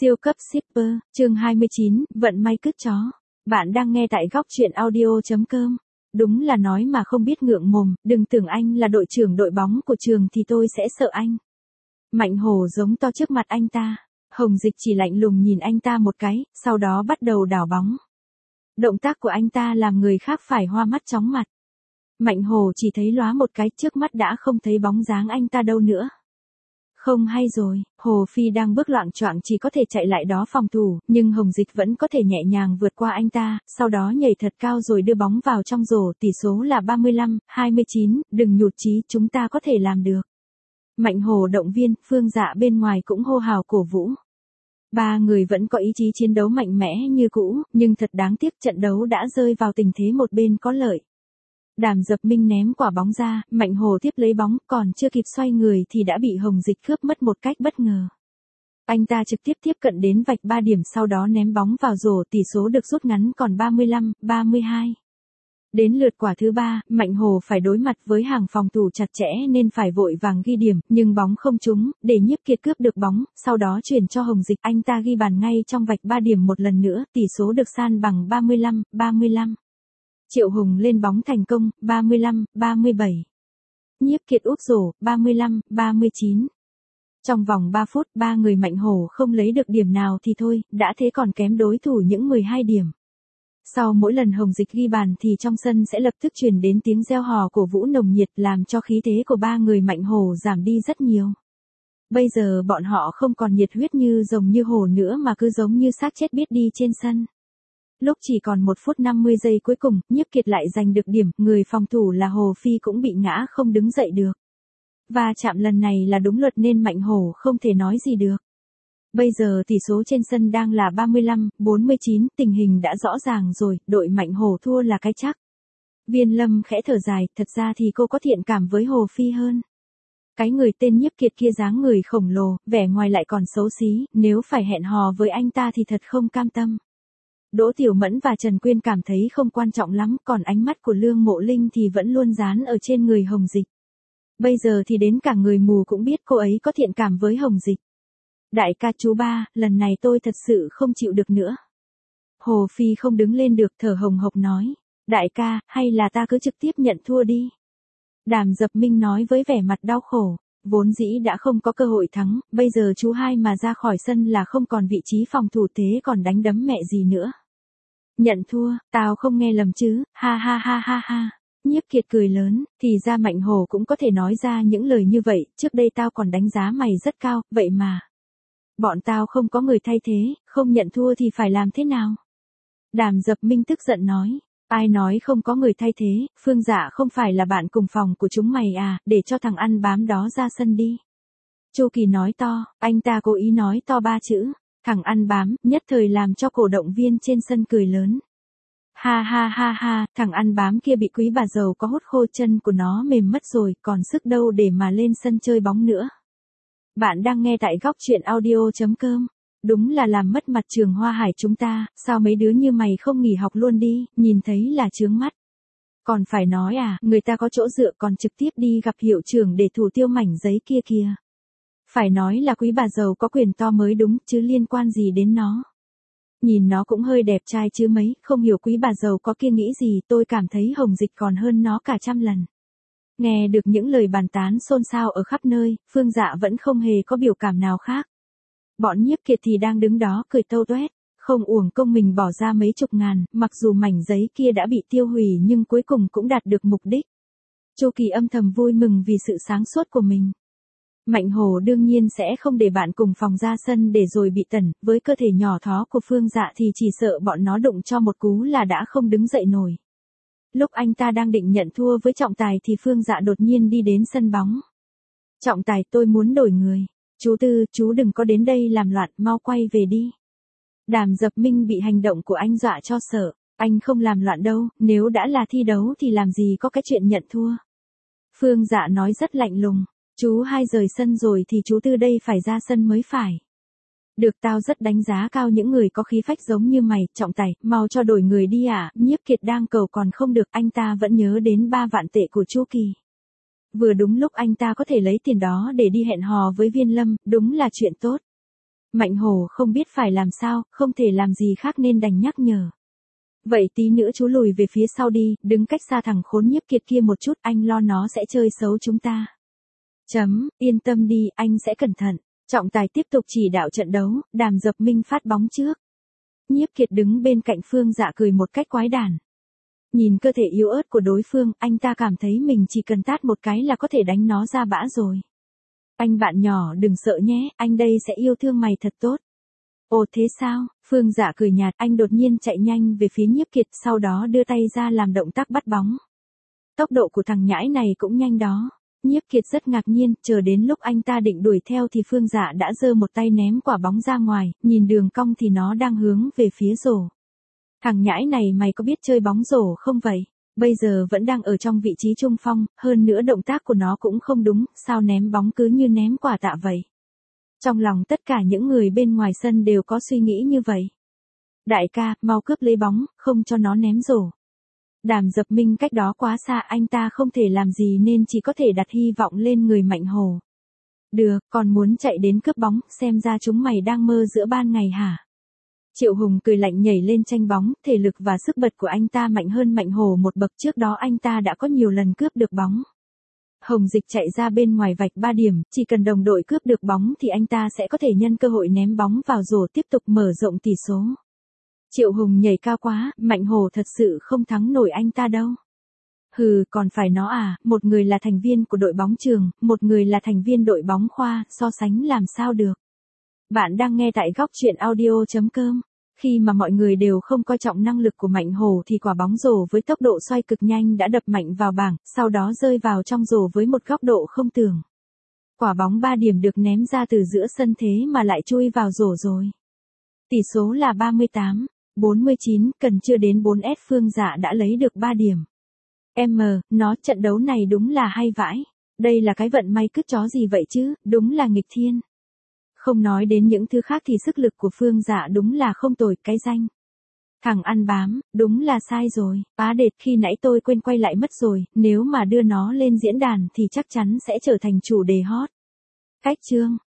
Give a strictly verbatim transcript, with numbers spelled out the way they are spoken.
Siêu cấp shipper, chương hai mươi chín, vận may cứt chó. Bạn đang nghe tại góc truyện audio chấm com. Đúng là nói mà không biết ngượng mồm, đừng tưởng anh là đội trưởng đội bóng của trường thì tôi sẽ sợ anh. Mạnh Hổ giống to trước mặt anh ta. Hồng Dịch chỉ lạnh lùng nhìn anh ta một cái, sau đó bắt đầu đảo bóng. Động tác của anh ta làm người khác phải hoa mắt chóng mặt. Mạnh Hổ chỉ thấy lóa một cái, trước mắt đã không thấy bóng dáng anh ta đâu nữa. Không hay rồi, Hồ Phi đang bước loạng choạng chỉ có thể chạy lại đó phòng thủ, nhưng Hồng Dịch vẫn có thể nhẹ nhàng vượt qua anh ta, sau đó nhảy thật cao rồi đưa bóng vào trong rổ, tỷ số là ba mươi lăm, hai mươi chín, đừng nhụt chí, chúng ta có thể làm được. Mạnh Hổ động viên, Phương Dạ bên ngoài cũng hô hào cổ vũ. Ba người vẫn có ý chí chiến đấu mạnh mẽ như cũ, nhưng thật đáng tiếc trận đấu đã rơi vào tình thế một bên có lợi. Đàm Dập Minh ném quả bóng ra, Mạnh Hổ tiếp lấy bóng, còn chưa kịp xoay người thì đã bị Hồng Dịch cướp mất một cách bất ngờ. Anh ta trực tiếp tiếp cận đến vạch ba điểm, sau đó ném bóng vào rổ, tỷ số được rút ngắn còn ba mươi lăm, ba mươi hai. Đến lượt quả thứ ba, Mạnh Hổ phải đối mặt với hàng phòng thủ chặt chẽ nên phải vội vàng ghi điểm, nhưng bóng không trúng, để Nhiếp Kiệt cướp được bóng, sau đó chuyển cho Hồng Dịch, anh ta ghi bàn ngay trong vạch ba điểm một lần nữa, tỷ số được san bằng ba mươi lăm, ba mươi lăm. Triệu Hùng lên bóng thành công, ba mươi lăm, ba mươi bảy. Nhiếp Kiệt úp rổ, ba mươi lăm, ba mươi chín. Trong vòng ba phút, ba người Mạnh Hổ không lấy được điểm nào thì thôi, đã thế còn kém đối thủ những mười hai điểm. Sau mỗi lần Hồng Dịch ghi bàn thì trong sân sẽ lập tức truyền đến tiếng reo hò cổ vũ nồng nhiệt, làm cho khí thế của ba người Mạnh Hổ giảm đi rất nhiều. Bây giờ bọn họ không còn nhiệt huyết như rồng như hổ nữa mà cứ giống như xác chết biết đi trên sân. Lúc chỉ còn một phút năm mươi giây cuối cùng, Nhiếp Kiệt lại giành được điểm, người phòng thủ là Hồ Phi cũng bị ngã không đứng dậy được. Và chạm lần này là đúng luật nên Mạnh Hổ không thể nói gì được. Bây giờ tỷ số trên sân đang là ba mươi lăm, bốn mươi chín, tình hình đã rõ ràng rồi, đội Mạnh Hổ thua là cái chắc. Viên Lâm khẽ thở dài, thật ra thì cô có thiện cảm với Hồ Phi hơn. Cái người tên Nhiếp Kiệt kia dáng người khổng lồ, vẻ ngoài lại còn xấu xí, nếu phải hẹn hò với anh ta thì thật không cam tâm. Đỗ Tiểu Mẫn và Trần Quyên cảm thấy không quan trọng lắm, còn ánh mắt của Lương Mộ Linh thì vẫn luôn dán ở trên người Hồng Dịch. Bây giờ thì đến cả người mù cũng biết cô ấy có thiện cảm với Hồng Dịch. Đại ca chú ba, lần này tôi thật sự không chịu được nữa. Hồ Phi không đứng lên được, thở hồng hộc nói. Đại ca, hay là ta cứ trực tiếp nhận thua đi. Đàm Dập Minh nói với vẻ mặt đau khổ. Vốn dĩ đã không có cơ hội thắng, bây giờ chú hai mà ra khỏi sân là không còn vị trí phòng thủ, thế còn đánh đấm mẹ gì nữa. Nhận thua, tao không nghe lầm chứ, ha ha ha ha ha. Nhiếp Kiệt cười lớn, thì ra Mạnh Hổ cũng có thể nói ra những lời như vậy, trước đây tao còn đánh giá mày rất cao, vậy mà. Bọn tao không có người thay thế, không nhận thua thì phải làm thế nào? Đàm Dập Minh tức giận nói, ai nói không có người thay thế, Phương Dạ không phải là bạn cùng phòng của chúng mày à, để cho thằng ăn bám đó ra sân đi. Chu Kỳ nói to, anh ta cố ý nói to ba chữ, thằng ăn bám, nhất thời làm cho cổ động viên trên sân cười lớn. Ha ha ha ha, thằng ăn bám kia bị Quý bà giàu có hút khô, chân của nó mềm mất rồi, còn sức đâu để mà lên sân chơi bóng nữa. Bạn đang nghe tại góc truyện audio chấm com. Đúng là làm mất mặt trường Hoa Hải chúng ta, sao mấy đứa như mày không nghỉ học luôn đi, nhìn thấy là chướng mắt. Còn phải nói à, người ta có chỗ dựa còn trực tiếp đi gặp hiệu trưởng để thủ tiêu mảnh giấy kia kìa. Phải nói là Quý bà giàu có quyền to mới đúng, chứ liên quan gì đến nó. Nhìn nó cũng hơi đẹp trai chứ mấy, không hiểu Quý bà giàu có kia nghĩ gì, tôi cảm thấy Hồng Dịch còn hơn nó cả trăm lần. Nghe được những lời bàn tán xôn xao ở khắp nơi, Phương Dạ vẫn không hề có biểu cảm nào khác. Bọn Nhiếp Kiệt thì đang đứng đó cười tâu toét, không uổng công mình bỏ ra mấy chục ngàn, mặc dù mảnh giấy kia đã bị tiêu hủy nhưng cuối cùng cũng đạt được mục đích. Chu Kỳ âm thầm vui mừng vì sự sáng suốt của mình. Mạnh Hổ đương nhiên sẽ không để bạn cùng phòng ra sân để rồi bị tẩn, với cơ thể nhỏ thó của Phương Dạ thì chỉ sợ bọn nó đụng cho một cú là đã không đứng dậy nổi. Lúc anh ta đang định nhận thua với Trọng Tài thì Phương Dạ đột nhiên đi đến sân bóng. Trọng Tài, tôi muốn đổi người. Chú Tư, chú đừng có đến đây làm loạn, mau quay về đi. Đàm Dập Minh bị hành động của anh dọa cho sợ. Anh không làm loạn đâu, nếu đã là thi đấu thì làm gì có cái chuyện nhận thua. Phương Dạ nói rất lạnh lùng. Chú hai rời sân rồi thì chú Tư đây phải ra sân mới phải. Được, tao rất đánh giá cao những người có khí phách giống như mày. Trọng Tài, mau cho đổi người đi à, Nhiếp Kiệt đang cầu còn không được, anh ta vẫn nhớ đến ba vạn tệ của Chu Kỳ. Vừa đúng lúc anh ta có thể lấy tiền đó để đi hẹn hò với Viên Lâm, đúng là chuyện tốt. Mạnh Hổ không biết phải làm sao, không thể làm gì khác nên đành nhắc nhở. Vậy tí nữa chú lùi về phía sau đi, đứng cách xa thằng khốn Nhiếp Kiệt kia một chút, anh lo nó sẽ chơi xấu chúng ta. Chấm, yên tâm đi, anh sẽ cẩn thận. Trọng tài tiếp tục chỉ đạo trận đấu, Đàm Dập Minh phát bóng trước. Nhiếp Kiệt đứng bên cạnh Phương Dạ cười một cách quái đản. Nhìn cơ thể yếu ớt của đối phương, anh ta cảm thấy mình chỉ cần tát một cái là có thể đánh nó ra bã rồi. Anh bạn nhỏ đừng sợ nhé, anh đây sẽ yêu thương mày thật tốt. Ồ thế sao? Phương Dạ cười nhạt, anh đột nhiên chạy nhanh về phía Nhiếp Kiệt, sau đó đưa tay ra làm động tác bắt bóng. Tốc độ của thằng nhãi này cũng nhanh đó. Nhiếp Kiệt rất ngạc nhiên, chờ đến lúc anh ta định đuổi theo thì Phương Dạ đã giơ một tay ném quả bóng ra ngoài, nhìn đường cong thì nó đang hướng về phía rổ. Thằng nhãi này mày có biết chơi bóng rổ không vậy? Bây giờ vẫn đang ở trong vị trí trung phong, hơn nữa động tác của nó cũng không đúng, sao ném bóng cứ như ném quả tạ vậy? Trong lòng tất cả những người bên ngoài sân đều có suy nghĩ như vậy. Đại ca, mau cướp lấy bóng, không cho nó ném rổ. Đàm Dập Minh cách đó quá xa, anh ta không thể làm gì nên chỉ có thể đặt hy vọng lên người Mạnh Hổ. Được, còn muốn chạy đến cướp bóng, xem ra chúng mày đang mơ giữa ban ngày hả? Triệu Hùng cười lạnh nhảy lên tranh bóng, thể lực và sức bật của anh ta mạnh hơn Mạnh Hổ một bậc, trước đó anh ta đã có nhiều lần cướp được bóng. Hồng Dịch chạy ra bên ngoài vạch ba điểm, chỉ cần đồng đội cướp được bóng thì anh ta sẽ có thể nhân cơ hội ném bóng vào rổ tiếp tục mở rộng tỷ số. Triệu Hùng nhảy cao quá, Mạnh Hổ thật sự không thắng nổi anh ta đâu. Hừ, còn phải nó à, một người là thành viên của đội bóng trường, một người là thành viên đội bóng khoa, so sánh làm sao được. Bạn đang nghe tại góc truyện audio chấm com. Khi mà mọi người đều không coi trọng năng lực của Mạnh Hổ thì quả bóng rổ với tốc độ xoay cực nhanh đã đập mạnh vào bảng, sau đó rơi vào trong rổ với một góc độ không tưởng. Quả bóng ba điểm được ném ra từ giữa sân thế mà lại chui vào rổ rồi. Tỷ số là ba mươi tám, bốn mươi chín, cần chưa đến bốn S Phương Dạ đã lấy được ba điểm. Em, nó trận đấu này đúng là hay vãi. Đây là cái vận may cứt chó gì vậy chứ, đúng là nghịch thiên. Không nói đến những thứ khác thì sức lực của Phương Dạ đúng là không tồi, cái danh. Thằng ăn bám, đúng là sai rồi. Á đệt, khi nãy tôi quên quay lại mất rồi, nếu mà đưa nó lên diễn đàn thì chắc chắn sẽ trở thành chủ đề hot. Cách chương.